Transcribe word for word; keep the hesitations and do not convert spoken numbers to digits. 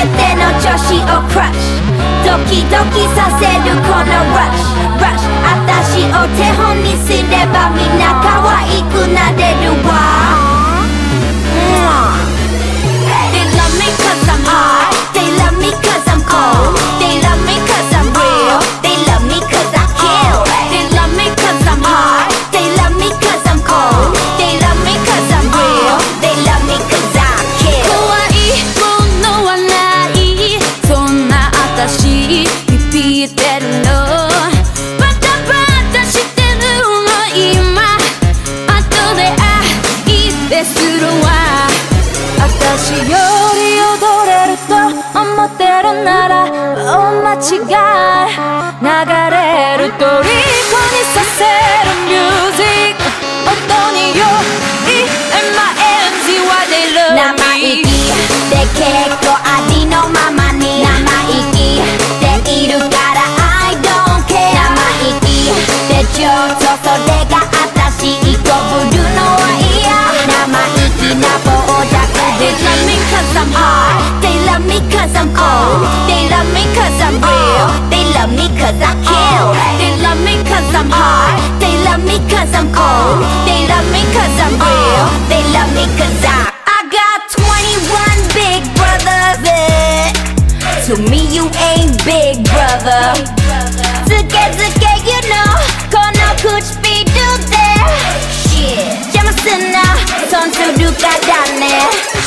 ての女子をクラッシュドキドキさせるこのラッシュラッシュ私を手本にすればみんな可愛くなれるわ They love me cause I'm hot They love me cause I'm cold They love me cause I'm real They love me cause I kill They love me cause I'm hot They love me cause I'm cold They love me cause I'm real They love me cause I kill 怖いものはないそんな私ビビってるのバタバタしてるの今後で愛でするわ私より踊れると思ってるなら大間違い流れる虜にさせるミュージック音により エムアイエヌジー why they love me 生意気で結構ありのままに生意気でいるから I don't care 生意気でちょっとそれが私こぶるのは嫌生意気な傍若 They love me cause I'm hot They love me cause I'm cold They love me cause I'm real They love me cause I kill They love me cause I'm hot They love me cause I'm cold They love me cause I'm real They love me cause I I got twenty-one big brothers yeah. To me you ain't big brotherズケズケ you know この口火で Shit邪魔すんな損するからね